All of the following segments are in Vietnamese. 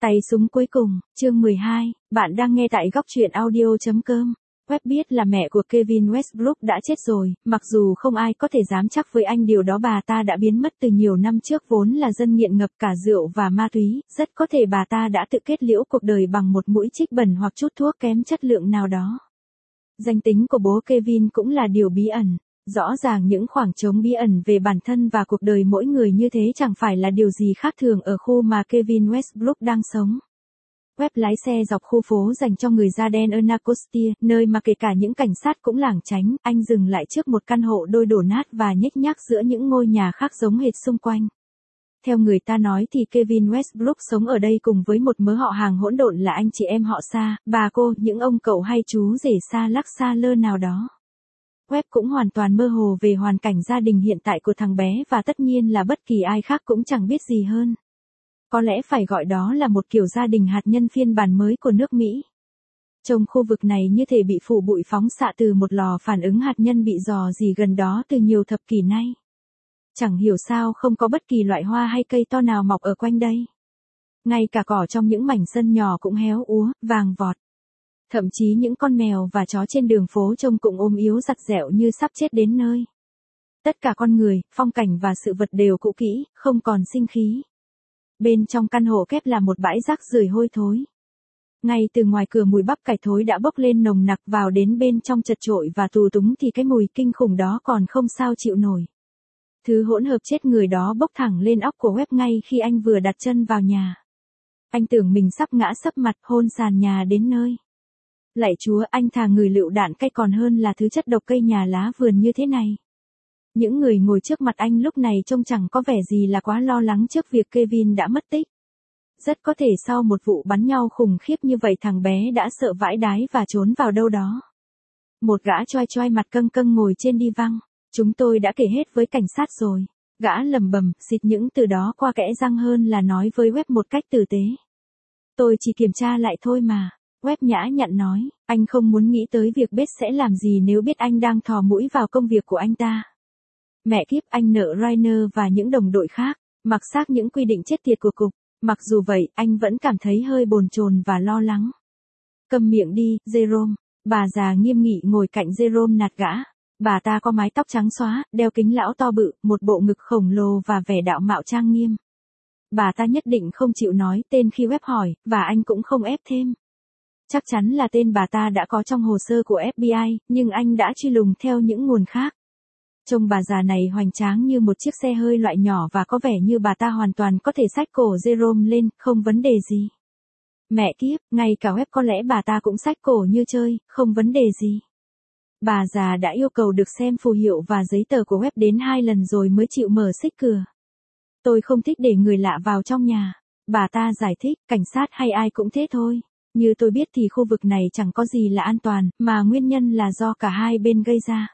Tay súng cuối cùng, chương 12, bạn đang nghe tại góc truyện audio.com. Webb biết là mẹ của Kevin Westbrook đã chết rồi, mặc dù không ai có thể dám chắc với anh điều đó, bà ta đã biến mất từ nhiều năm trước, vốn là dân nghiện ngập cả rượu và ma túy, rất có thể bà ta đã tự kết liễu cuộc đời bằng một mũi chích bẩn hoặc chút thuốc kém chất lượng nào đó. Danh tính của bố Kevin cũng là điều bí ẩn. Rõ ràng những khoảng trống bí ẩn về bản thân và cuộc đời mỗi người như thế chẳng phải là điều gì khác thường ở khu mà Kevin Westbrook đang sống. Webb lái xe dọc khu phố dành cho người da đen Anacostia, nơi mà kể cả những cảnh sát cũng lảng tránh. Anh dừng lại trước một căn hộ đôi đổ nát và nhếch nhác giữa những ngôi nhà khác giống hệt xung quanh. Theo người ta nói thì Kevin Westbrook sống ở đây cùng với một mớ họ hàng hỗn độn là anh chị em họ xa, bà cô, những ông cậu hay chú rể xa lắc xa lơ nào đó. Webb cũng hoàn toàn mơ hồ về hoàn cảnh gia đình hiện tại của thằng bé, và tất nhiên là bất kỳ ai khác cũng chẳng biết gì hơn. Có lẽ phải gọi đó là một kiểu gia đình hạt nhân phiên bản mới của nước Mỹ. Trông khu vực này như thể bị phủ bụi phóng xạ từ một lò phản ứng hạt nhân bị rò rỉ gần đó từ nhiều thập kỷ nay. Chẳng hiểu sao không có bất kỳ loại hoa hay cây to nào mọc ở quanh đây. Ngay cả cỏ trong những mảnh sân nhỏ cũng héo úa, vàng vọt. Thậm chí những con mèo và chó trên đường phố trông cũng ốm yếu rặt rẹo như sắp chết đến nơi. Tất cả con người, phong cảnh và sự vật đều cũ kỹ, không còn sinh khí. Bên trong căn hộ kép là một bãi rác rưởi hôi thối. Ngay từ ngoài cửa mùi bắp cải thối đã bốc lên nồng nặc, vào đến bên trong chật chội và tù túng thì cái mùi kinh khủng đó còn không sao chịu nổi. Thứ hỗn hợp chết người đó bốc thẳng lên óc của Webb ngay khi anh vừa đặt chân vào nhà. Anh tưởng mình sắp ngã sấp mặt hôn sàn nhà đến nơi. Lạy Chúa, anh thà người lựu đạn cay còn hơn là thứ chất độc cây nhà lá vườn như thế này. Những người ngồi trước mặt anh lúc này trông chẳng có vẻ gì là quá lo lắng trước việc Kevin đã mất tích. Rất có thể sau một vụ bắn nhau khủng khiếp như vậy thằng bé đã sợ vãi đái và trốn vào đâu đó. Một gã choai choai mặt căng căng ngồi trên đi văng. Chúng tôi đã kể hết với cảnh sát rồi. Gã lầm bầm, xịt những từ đó qua kẽ răng hơn là nói với Webb một cách tử tế. Tôi chỉ kiểm tra lại thôi mà. Webb nhã nhặn nói, anh không muốn nghĩ tới việc Beth sẽ làm gì nếu biết anh đang thò mũi vào công việc của anh ta. Mẹ kiếp, anh nợ Rainer và những đồng đội khác, mặc xác những quy định chết tiệt của cục. Mặc dù vậy, anh vẫn cảm thấy hơi bồn chồn và lo lắng. Câm miệng đi, Jerome. Bà già nghiêm nghị ngồi cạnh Jerome nạt gã. Bà ta có mái tóc trắng xóa, đeo kính lão to bự, một bộ ngực khổng lồ và vẻ đạo mạo trang nghiêm. Bà ta nhất định không chịu nói tên khi Webb hỏi, và anh cũng không ép thêm. Chắc chắn là tên bà ta đã có trong hồ sơ của FBI, nhưng anh đã truy lùng theo những nguồn khác. Trông bà già này hoành tráng như một chiếc xe hơi loại nhỏ và có vẻ như bà ta hoàn toàn có thể xách cổ Jerome lên, không vấn đề gì. Mẹ kiếp, ngay cả Webb có lẽ bà ta cũng xách cổ như chơi, không vấn đề gì. Bà già đã yêu cầu được xem phù hiệu và giấy tờ của Webb đến 2 lần rồi mới chịu mở xích cửa. Tôi không thích để người lạ vào trong nhà. Bà ta giải thích, cảnh sát hay ai cũng thế thôi. Như tôi biết thì khu vực này chẳng có gì là an toàn, mà nguyên nhân là do cả hai bên gây ra.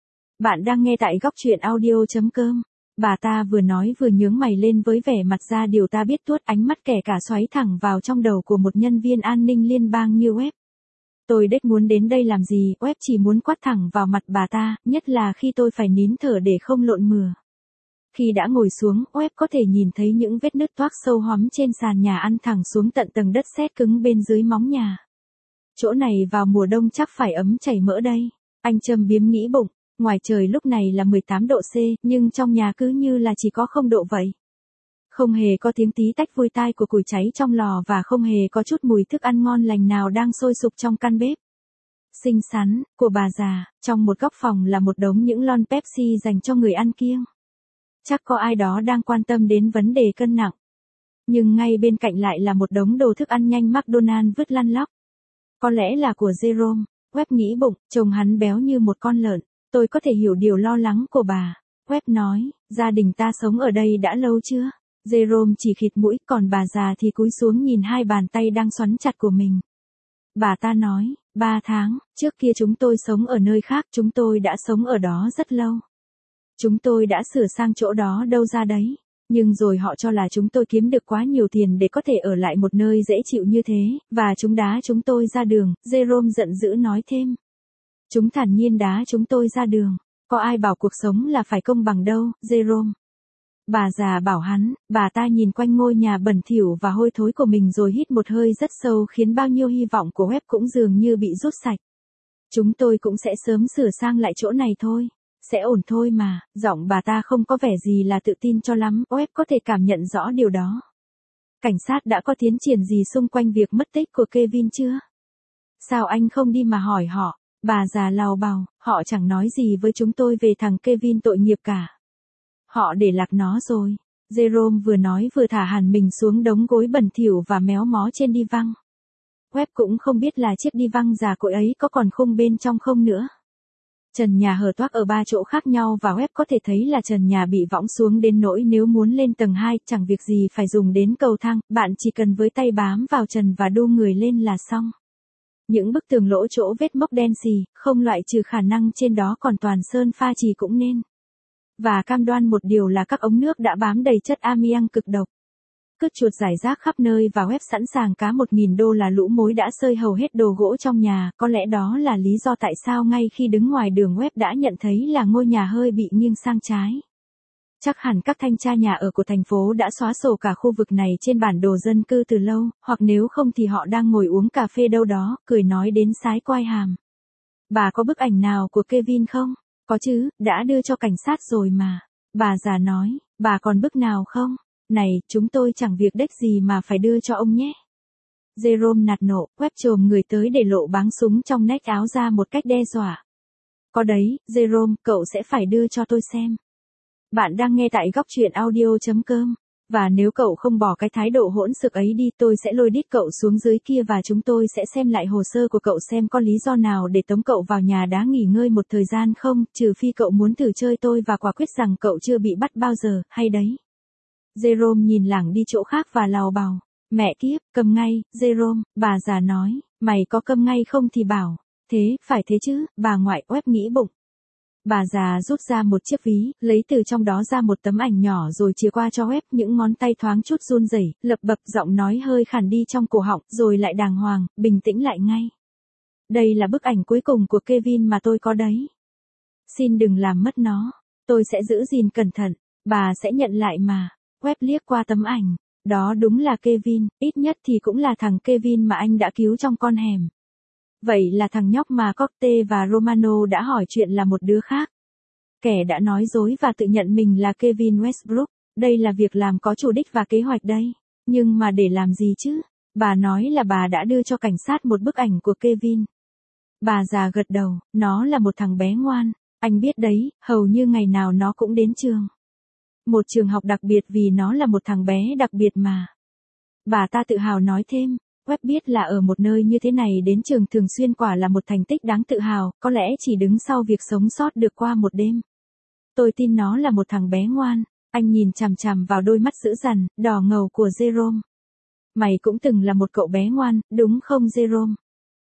Bạn đang nghe tại góc truyện audio.com. Bà ta vừa nói vừa nhướng mày lên với vẻ mặt ra điều ta biết tuốt, ánh mắt kẻ cả xoáy thẳng vào trong đầu của một nhân viên an ninh liên bang như Webb. Tôi đếch muốn đến đây làm gì, Webb chỉ muốn quát thẳng vào mặt bà ta, nhất là khi tôi phải nín thở để không lộn mửa. Khi đã ngồi xuống, Webb có thể nhìn thấy những vết nứt toác sâu hoắm trên sàn nhà ăn thẳng xuống tận tầng đất sét cứng bên dưới móng nhà. Chỗ này vào mùa đông chắc phải ấm chảy mỡ đây. Anh châm biếm nghĩ bụng, ngoài trời lúc này là 18 độ C, nhưng trong nhà cứ như là chỉ có 0 độ vậy. Không hề có tiếng tí tách vui tai của củi cháy trong lò và không hề có chút mùi thức ăn ngon lành nào đang sôi sục trong căn bếp xinh xắn của bà già. Trong một góc phòng là một đống những lon Pepsi dành cho người ăn kiêng. Chắc có ai đó đang quan tâm đến vấn đề cân nặng. Nhưng ngay bên cạnh lại là một đống đồ thức ăn nhanh McDonald's vứt lăn lóc. Có lẽ là của Jerome. Webb nghĩ bụng, trông hắn béo như một con lợn. Tôi có thể hiểu điều lo lắng của bà. Webb nói, gia đình ta sống ở đây đã lâu chưa? Jerome chỉ khịt mũi, còn bà già thì cúi xuống nhìn hai bàn tay đang xoắn chặt của mình. Bà ta nói, 3 tháng, trước kia chúng tôi sống ở nơi khác, chúng tôi đã sống ở đó rất lâu. Chúng tôi đã sửa sang chỗ đó đâu ra đấy. Nhưng rồi họ cho là chúng tôi kiếm được quá nhiều tiền để có thể ở lại một nơi dễ chịu như thế, và chúng đá chúng tôi ra đường, Jerome giận dữ nói thêm. Chúng thản nhiên đá chúng tôi ra đường. Có ai bảo cuộc sống là phải công bằng đâu, Jerome. Bà già bảo hắn, bà ta nhìn quanh ngôi nhà bẩn thỉu và hôi thối của mình rồi hít một hơi rất sâu khiến bao nhiêu hy vọng của web cũng dường như bị rút sạch. Chúng tôi cũng sẽ sớm sửa sang lại chỗ này thôi. Sẽ ổn thôi mà, giọng bà ta không có vẻ gì là tự tin cho lắm, web có thể cảm nhận rõ điều đó. Cảnh sát đã có tiến triển gì xung quanh việc mất tích của Kevin chưa? Sao anh không đi mà hỏi họ? Bà già lào bào, họ chẳng nói gì với chúng tôi về thằng Kevin tội nghiệp cả. Họ để lạc nó rồi. Jerome vừa nói vừa thả hẳn mình xuống đống gối bẩn thỉu và méo mó trên đi văng. Web cũng không biết là chiếc đi văng già cỗi ấy có còn khung bên trong không nữa. Trần nhà hở toác ở 3 chỗ khác nhau và web có thể thấy là trần nhà bị võng xuống đến nỗi nếu muốn lên tầng 2 chẳng việc gì phải dùng đến cầu thang, bạn chỉ cần với tay bám vào trần và đu người lên là xong. Những bức tường lỗ chỗ vết mốc đen xì, không loại trừ khả năng trên đó còn toàn sơn pha chì cũng nên. Và cam đoan một điều là các ống nước đã bám đầy chất amiang cực độc. Cứt chuột rải rác khắp nơi và web sẵn sàng cá 1.000 đô là lũ mối đã xơi hầu hết đồ gỗ trong nhà, có lẽ đó là lý do tại sao ngay khi đứng ngoài đường web đã nhận thấy là ngôi nhà hơi bị nghiêng sang trái. Chắc hẳn các thanh tra nhà ở của thành phố đã xóa sổ cả khu vực này trên bản đồ dân cư từ lâu, hoặc nếu không thì họ đang ngồi uống cà phê đâu đó, cười nói đến sái quai hàm. Bà có bức ảnh nào của Kevin không? Có chứ, đã đưa cho cảnh sát rồi mà. Bà già nói, bà còn bức nào không? Này, chúng tôi chẳng việc đếch gì mà phải đưa cho ông nhé. Jerome nạt nộ, web chồm người tới để lộ báng súng trong nách áo ra một cách đe dọa. Có đấy, Jerome, cậu sẽ phải đưa cho tôi xem. Bạn đang nghe tại góc truyện audio.com. Và nếu cậu không bỏ cái thái độ hỗn xược ấy đi, tôi sẽ lôi đít cậu xuống dưới kia và chúng tôi sẽ xem lại hồ sơ của cậu xem có lý do nào để tống cậu vào nhà đá nghỉ ngơi một thời gian không, trừ phi cậu muốn thử chơi tôi và quả quyết rằng cậu chưa bị bắt bao giờ, hay đấy. Jerome nhìn lảng đi chỗ khác và lào bào. Mẹ kiếp, câm ngay, Jerome, bà già nói, mày có câm ngay không thì bảo. Thế, phải thế chứ, bà ngoại web nghĩ bụng. Bà già rút ra một chiếc ví, lấy từ trong đó ra một tấm ảnh nhỏ rồi chìa qua cho web, những ngón tay thoáng chút run rẩy, lập bập, giọng nói hơi khản đi trong cổ họng, rồi lại đàng hoàng, bình tĩnh lại ngay. Đây là bức ảnh cuối cùng của Kevin mà tôi có đấy. Xin đừng làm mất nó, tôi sẽ giữ gìn cẩn thận, bà sẽ nhận lại mà. Web liếc qua tấm ảnh, đó đúng là Kevin, ít nhất thì cũng là thằng Kevin mà anh đã cứu trong con hẻm. Vậy là thằng nhóc mà Corte và Romano đã hỏi chuyện là một đứa khác. Kẻ đã nói dối và tự nhận mình là Kevin Westbrook, đây là việc làm có chủ đích và kế hoạch đây. Nhưng mà để làm gì chứ? Bà nói là bà đã đưa cho cảnh sát một bức ảnh của Kevin. Bà già gật đầu, nó là một thằng bé ngoan, anh biết đấy, hầu như ngày nào nó cũng đến trường. Một trường học đặc biệt vì nó là một thằng bé đặc biệt mà. Bà ta tự hào nói thêm, web biết là ở một nơi như thế này đến trường thường xuyên quả là một thành tích đáng tự hào, có lẽ chỉ đứng sau việc sống sót được qua một đêm. Tôi tin nó là một thằng bé ngoan, anh nhìn chằm chằm vào đôi mắt dữ dằn, đỏ ngầu của Jerome. Mày cũng từng là một cậu bé ngoan, đúng không Jerome?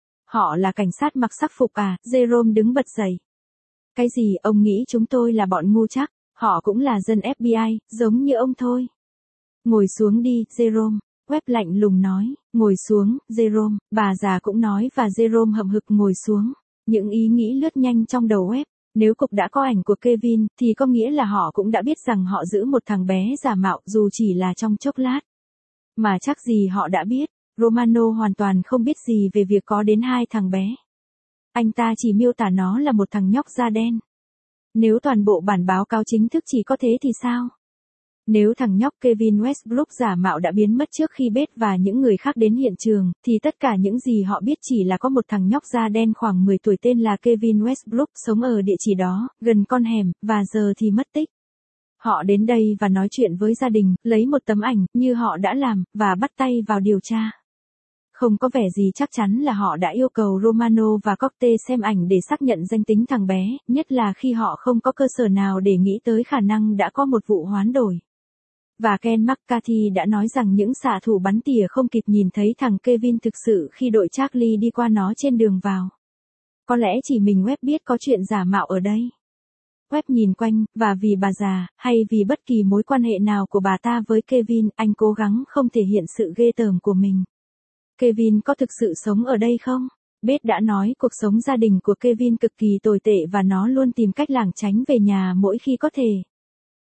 Họ là cảnh sát mặc sắc phục à, Jerome đứng bật dậy. Cái gì ông nghĩ chúng tôi là bọn ngu chắc, họ cũng là dân FBI, giống như ông thôi. Ngồi xuống đi, Jerome. Web lạnh lùng nói, ngồi xuống, Jerome, bà già cũng nói và Jerome hậm hực ngồi xuống. Những ý nghĩ lướt nhanh trong đầu web, nếu cục đã có ảnh của Kevin, thì có nghĩa là họ cũng đã biết rằng họ giữ một thằng bé giả mạo dù chỉ là trong chốc lát. Mà chắc gì họ đã biết, Romano hoàn toàn không biết gì về việc có đến 2 thằng bé. Anh ta chỉ miêu tả nó là một thằng nhóc da đen. Nếu toàn bộ bản báo cáo chính thức chỉ có thế thì sao? Nếu thằng nhóc Kevin Westbrook giả mạo đã biến mất trước khi Beth và những người khác đến hiện trường, thì tất cả những gì họ biết chỉ là có một thằng nhóc da đen khoảng 10 tuổi tên là Kevin Westbrook sống ở địa chỉ đó, gần con hẻm, và giờ thì mất tích. Họ đến đây và nói chuyện với gia đình, lấy một tấm ảnh, như họ đã làm, và bắt tay vào điều tra. Không có vẻ gì chắc chắn là họ đã yêu cầu Romano và Corte xem ảnh để xác nhận danh tính thằng bé, nhất là khi họ không có cơ sở nào để nghĩ tới khả năng đã có một vụ hoán đổi. Và Ken McCarthy đã nói rằng những xạ thủ bắn tỉa không kịp nhìn thấy thằng Kevin thực sự khi đội Charlie đi qua nó trên đường vào. Có lẽ chỉ mình Webb biết có chuyện giả mạo ở đây. Webb nhìn quanh, và vì bà già, hay vì bất kỳ mối quan hệ nào của bà ta với Kevin, anh cố gắng không thể hiện sự ghê tởm của mình. Kevin có thực sự sống ở đây không? Beth đã nói cuộc sống gia đình của Kevin cực kỳ tồi tệ và nó luôn tìm cách lảng tránh về nhà mỗi khi có thể.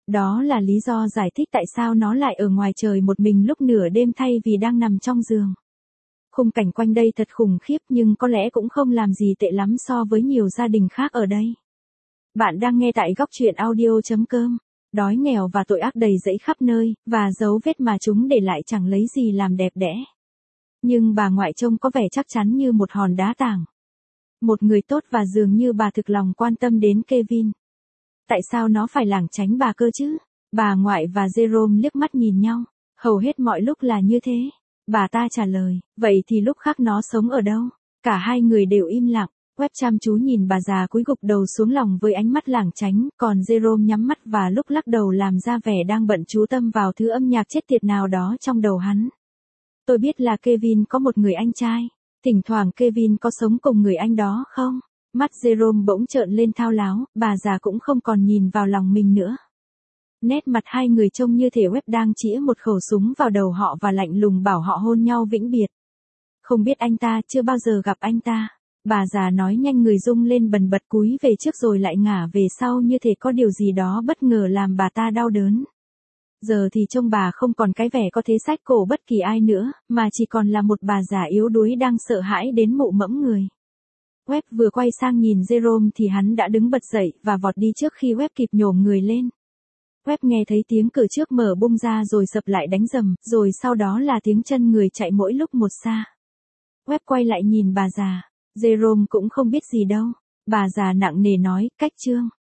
Đó là lý do giải thích tại sao nó lại ở ngoài trời một mình lúc nửa đêm thay vì đang nằm trong giường. Khung cảnh quanh đây thật khủng khiếp nhưng có lẽ cũng không làm gì tệ lắm so với nhiều gia đình khác ở đây. Bạn đang nghe tại góc truyện audio.com. Đói nghèo và tội ác đầy rẫy khắp nơi, và dấu vết mà chúng để lại chẳng lấy gì làm đẹp đẽ. Nhưng bà ngoại trông có vẻ chắc chắn như một hòn đá tảng. Một người tốt và dường như bà thực lòng quan tâm đến Kevin. Tại sao nó phải lảng tránh bà cơ chứ? Bà ngoại và Jerome liếc mắt nhìn nhau. Hầu hết mọi lúc là như thế. Bà ta trả lời, vậy thì lúc khác nó sống ở đâu? Cả hai người đều im lặng. Webb chăm chú nhìn bà già cúi gục đầu xuống lòng với ánh mắt lảng tránh, còn Jerome nhắm mắt và lúc lắc đầu làm ra vẻ đang bận chú tâm vào thứ âm nhạc chết tiệt nào đó trong đầu hắn. Tôi biết là Kevin có một người anh trai. Thỉnh thoảng Kevin có sống cùng người anh đó không? Mắt Jerome bỗng trợn lên thao láo, bà già cũng không còn nhìn vào lòng mình nữa. Nét mặt hai người trông như thể Webb đang chĩa một khẩu súng vào đầu họ và lạnh lùng bảo họ hôn nhau vĩnh biệt. Không biết anh ta, chưa bao giờ gặp anh ta. Bà già nói nhanh, người rung lên bần bật, cúi về trước rồi lại ngả về sau như thể có điều gì đó bất ngờ làm bà ta đau đớn. Giờ thì trông bà không còn cái vẻ có thể xách cổ bất kỳ ai nữa, mà chỉ còn là một bà già yếu đuối đang sợ hãi đến mụ mẫm người. Webb vừa quay sang nhìn Jerome thì hắn đã đứng bật dậy và vọt đi trước khi Webb kịp nhổm người lên. Webb nghe thấy tiếng cửa trước mở bung ra rồi sập lại đánh rầm, rồi sau đó là tiếng chân người chạy mỗi lúc một xa. Webb quay lại nhìn bà già. Jerome cũng không biết gì đâu. Bà già nặng nề nói, cách Trương.